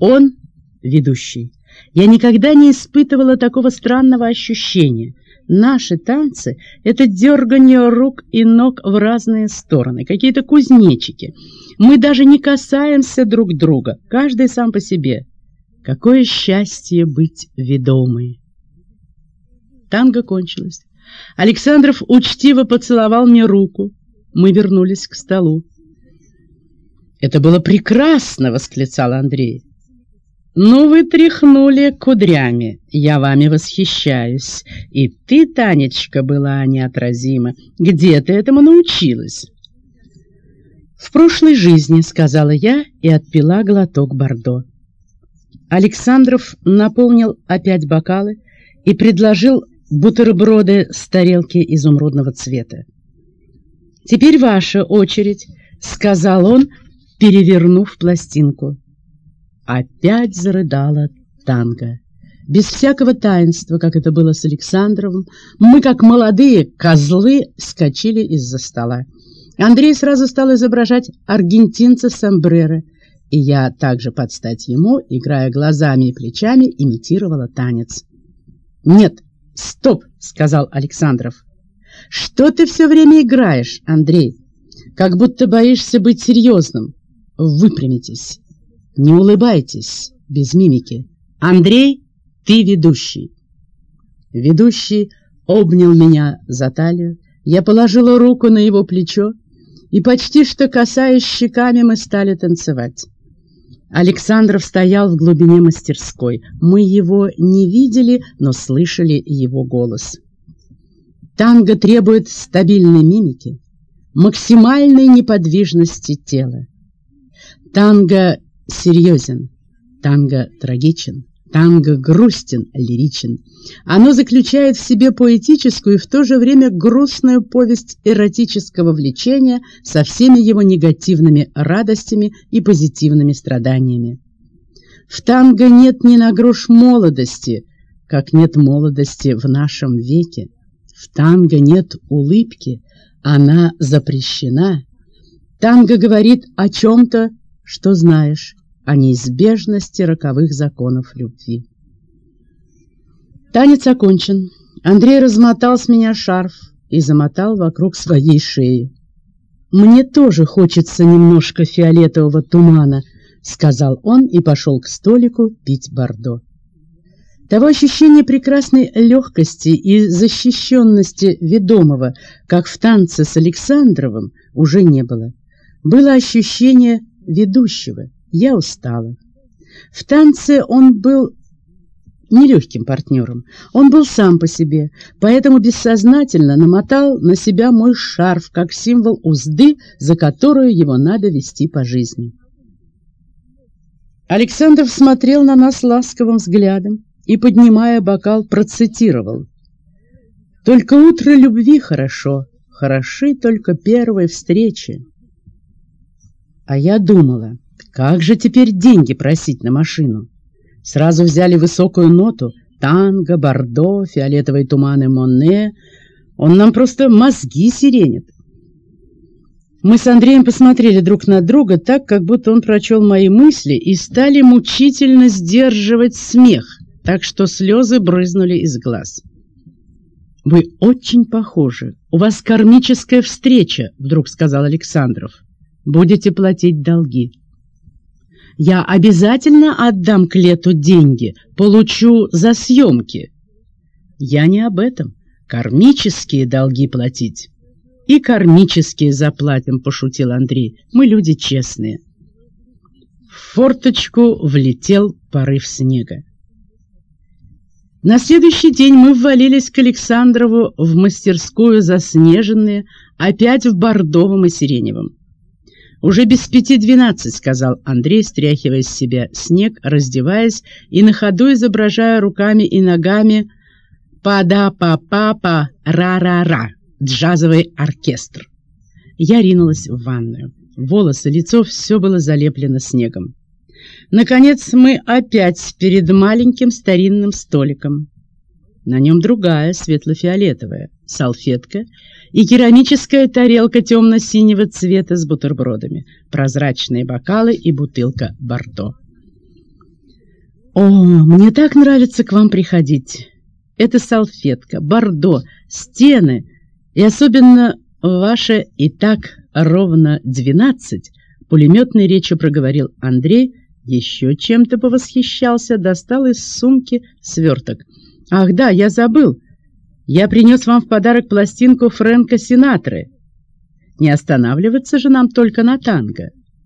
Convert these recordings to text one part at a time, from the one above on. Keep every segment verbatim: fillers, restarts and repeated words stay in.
Он ведущий. Я никогда не испытывала такого странного ощущения. Наши танцы — это дерганье рук и ног в разные стороны, какие-то кузнечики. Мы даже не касаемся друг друга, каждый сам по себе. Какое счастье быть ведомой! Танго кончилось. Александров учтиво поцеловал мне руку. Мы вернулись к столу. «Это было прекрасно!» — восклицал Андрей. «Ну, вы тряхнули кудрями, я вами восхищаюсь. И ты, Танечка, была неотразима. Где ты этому научилась?» «В прошлой жизни», — сказала я и отпила глоток бордо. Александров наполнил опять бокалы и предложил бутерброды с тарелки изумрудного цвета. «Теперь ваша очередь», — сказал он, перевернув пластинку. Опять зарыдала танго. Без всякого таинства, как это было с Александровым, мы, как молодые козлы, вскочили из-за стола. Андрей сразу стал изображать аргентинца сомбреро, и я также под стать ему, играя глазами и плечами, имитировала танец. «Нет, стоп!» — сказал Александров. «Что ты все время играешь, Андрей? Как будто боишься быть серьезным. Выпрямитесь. Не улыбайтесь без мимики. Андрей, ты ведущий». Ведущий обнял меня за талию. Я положила руку на его плечо, и почти что касаясь щеками, мы стали танцевать. Александров стоял в глубине мастерской. Мы его не видели, но слышали его голос. Танго требует стабильной мимики, максимальной неподвижности тела. Танго серьезен, танго трагичен, танго грустен, лиричен. Оно заключает в себе поэтическую и в то же время грустную повесть эротического влечения со всеми его негативными радостями и позитивными страданиями. В танго нет ни на грош молодости, как нет молодости в нашем веке. В танго нет улыбки, она запрещена. Танго говорит о чем-то, что знаешь, о неизбежности роковых законов любви. Танец окончен. Андрей размотал с меня шарф и замотал вокруг своей шеи. «Мне тоже хочется немножко фиолетового тумана», — сказал он и пошел к столику пить бордо. Того ощущения прекрасной легкости и защищенности ведомого, как в танце с Александровым, уже не было. Было ощущение ведущего. Я устала. В танце он был нелегким партнером. Он был сам по себе, поэтому бессознательно намотал на себя мой шарф, как символ узды, за которую его надо вести по жизни. Александров смотрел на нас ласковым взглядом и, поднимая бокал, процитировал: «Только утро любви хорошо, хороши только первые встречи». А я думала, как же теперь деньги просить на машину? Сразу взяли высокую ноту — танго, бордо, фиолетовые туманы Моне. Он нам просто мозги сиренит. Мы с Андреем посмотрели друг на друга так, как будто он прочел мои мысли, и стали мучительно сдерживать смех, так что слезы брызнули из глаз. «Вы очень похожи. У вас кармическая встреча», — вдруг сказал Александров. «Будете платить долги». «Я обязательно отдам Клету деньги, получу за съемки». «Я не об этом. Кармические долги платить». «И кармические заплатим», — пошутил Андрей. «Мы люди честные». В форточку влетел порыв снега. На следующий день мы ввалились к Александрову в мастерскую заснеженные, опять в бордовом и сиреневом. «Уже без пяти двенадцать», — сказал Андрей, стряхивая с себя снег, раздеваясь и на ходу изображая руками и ногами «па-да-па-па-па, ра-ра-ра», джазовый оркестр. Я ринулась в ванную. Волосы, лицо — все было залеплено снегом. Наконец мы опять перед маленьким старинным столиком. На нем другая, светло-фиолетовая, салфетка и керамическая тарелка темно-синего цвета с бутербродами, прозрачные бокалы и бутылка бордо. О, мне так нравится к вам приходить. Это салфетка, бордо, стены и особенно ваше и так ровно двенадцать, пулеметной речью проговорил Андрей, еще чем-то повосхищался, достал из сумки сверток. Ах да, я забыл. Я принес вам в подарок пластинку Фрэнка Синатры. Не останавливаться же нам только на танго.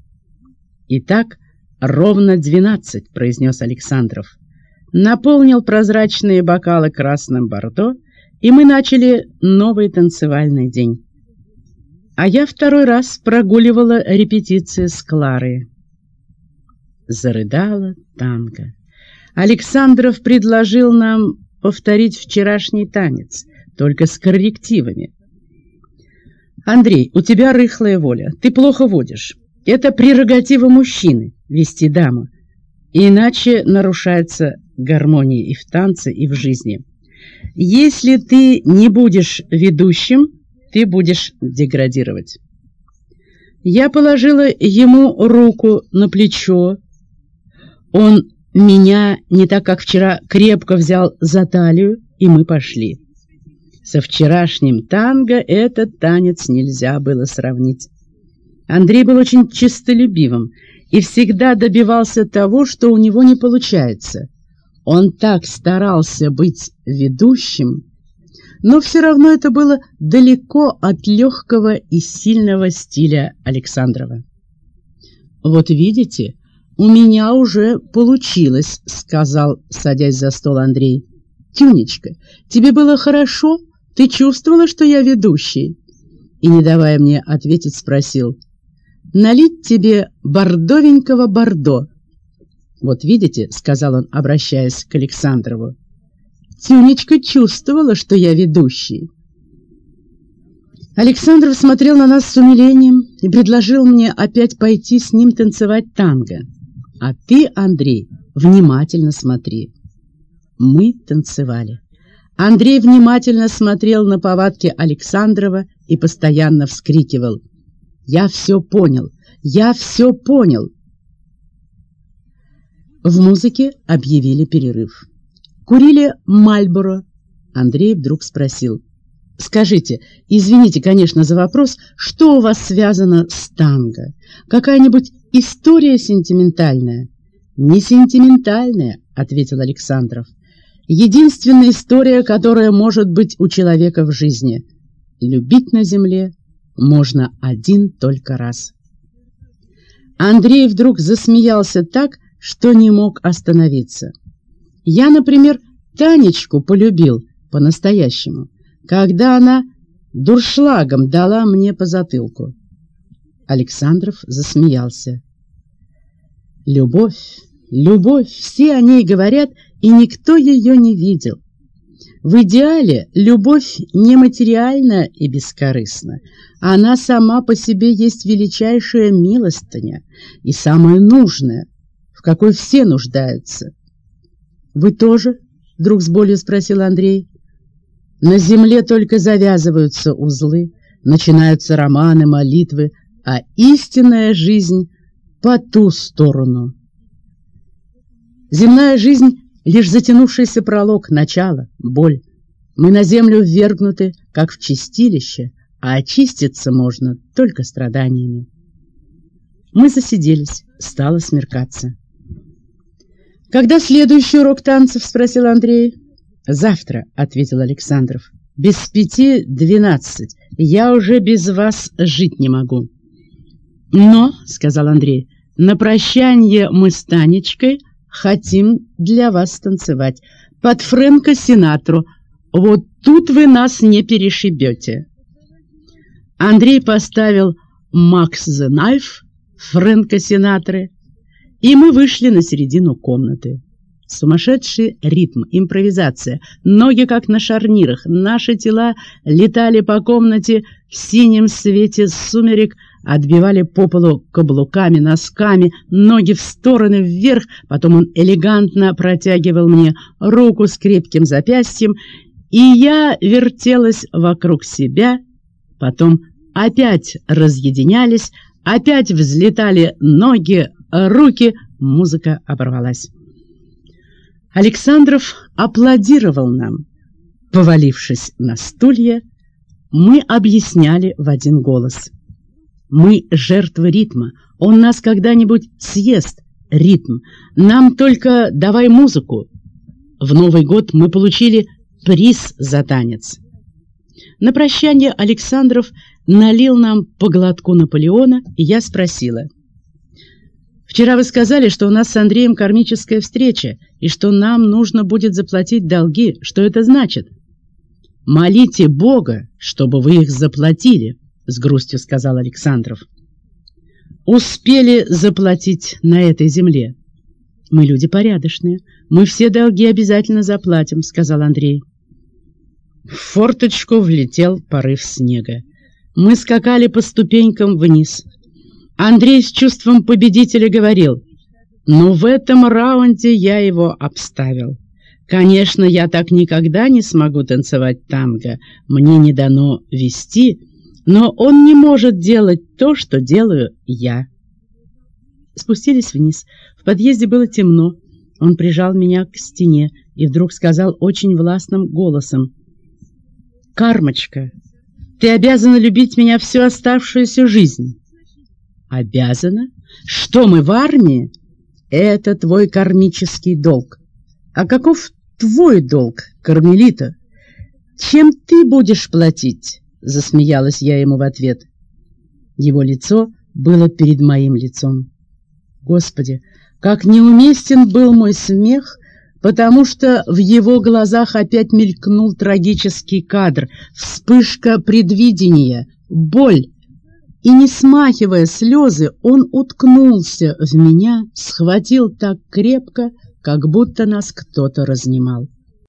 Итак, ровно двенадцать, произнес Александров. Наполнил прозрачные бокалы красным бордо, и мы начали новый танцевальный день. А я второй раз прогуливала репетиции с Кларой. Зарыдала танго. Александров предложил нам повторить вчерашний танец, только с коррективами. «Андрей, у тебя рыхлая воля, ты плохо водишь. Это прерогатива мужчины — вести даму. Иначе нарушается гармония и в танце, и в жизни. Если ты не будешь ведущим, ты будешь деградировать». Я положила ему руку на плечо. Он меня, не так как вчера, крепко взял за талию, и мы пошли. Со вчерашним танго этот танец нельзя было сравнить. Андрей был очень честолюбивым и всегда добивался того, что у него не получается. Он так старался быть ведущим, но все равно это было далеко от легкого и сильного стиля Александрова. «Вот видите, у меня уже получилось», — сказал, садясь за стол Андрей. «Тюнечка, тебе было хорошо? Ты чувствовала, что я ведущий?» И, не давая мне ответить, спросил: «Налить тебе бордовенького бордо?» «Вот видите», — сказал он, обращаясь к Александрову, «Тюнечка чувствовала, что я ведущий». Александров смотрел на нас с умилением и предложил мне опять пойти с ним танцевать танго. «А ты, Андрей, внимательно смотри». Мы танцевали. Андрей внимательно смотрел на повадки Александрова и постоянно вскрикивал: «Я все понял! Я все понял!» В музыке объявили перерыв. Курили Мальборо. Андрей вдруг спросил: «Скажите, извините, конечно, за вопрос, что у вас связано с танго? Какая-нибудь история сентиментальная?» «Не сентиментальная», — ответил Александров. «Единственная история, которая может быть у человека в жизни. Любить на земле можно один только раз». Андрей вдруг засмеялся так, что не мог остановиться. «Я, например, Танечку полюбил по-настоящему, когда она дуршлагом дала мне по затылку». Александров засмеялся. «Любовь, любовь, все о ней говорят, и никто ее не видел. В идеале любовь нематериальна и бескорыстна. Она сама по себе есть величайшая милостыня и самая нужная, в какой все нуждаются». «Вы тоже?» — вдруг с болью спросил Андрей. «На земле только завязываются узлы, начинаются романы, молитвы, а истинная жизнь по ту сторону. Земная жизнь — лишь затянувшийся пролог, начало, боль. Мы на землю ввергнуты, как в чистилище, а очиститься можно только страданиями». Мы засиделись, стало смеркаться. «Когда следующий урок танцев?» — спросил Андрей. «Завтра», — ответил Александров. «Без пяти двенадцать. Я уже без вас жить не могу». «Но», — сказал Андрей, — «на прощание мы с Танечкой хотим для вас танцевать под Фрэнка Синатру. Вот тут вы нас не перешибете». Андрей поставил «Max the Knife» Фрэнка Синатры, и мы вышли на середину комнаты. Сумасшедший ритм, импровизация, ноги как на шарнирах, наши тела летали по комнате в синем свете сумерек, отбивали по полу каблуками, носками, ноги в стороны, вверх. Потом он элегантно протягивал мне руку с крепким запястьем, и я вертелась вокруг себя. Потом опять разъединялись, опять взлетали ноги, руки, музыка оборвалась. Александров аплодировал нам. Повалившись на стулья, мы объясняли в один голос. Мы жертвы ритма. Он нас когда-нибудь съест, ритм. Нам только давай музыку. В Новый год мы получили приз за танец. На прощание Александров налил нам по глотку Наполеона, и я спросила. «Вчера вы сказали, что у нас с Андреем кармическая встреча, и что нам нужно будет заплатить долги. Что это значит?» «Молите Бога, чтобы вы их заплатили», — с грустью сказал Александров. «Успели заплатить на этой земле». «Мы люди порядочные. Мы все долги обязательно заплатим», — сказал Андрей. В форточку влетел порыв снега. Мы скакали по ступенькам вниз. Андрей с чувством победителя говорил: «Ну, в этом раунде я его обставил. Конечно, я так никогда не смогу танцевать танго. Мне не дано вести, но он не может делать то, что делаю я». Спустились вниз. В подъезде было темно. Он прижал меня к стене и вдруг сказал очень властным голосом: «Кармочка, ты обязана любить меня всю оставшуюся жизнь». «Обязана? Что, мы в армии? Это твой кармический долг. А каков твой долг, Кармелита? Чем ты будешь платить?» Засмеялась я ему в ответ. Его лицо было перед моим лицом. Господи, как неуместен был мой смех, потому что в его глазах опять мелькнул трагический кадр, вспышка предвидения, боль. И, не смахивая слезы, он уткнулся в меня, схватил так крепко, как будто нас кто-то разнимал.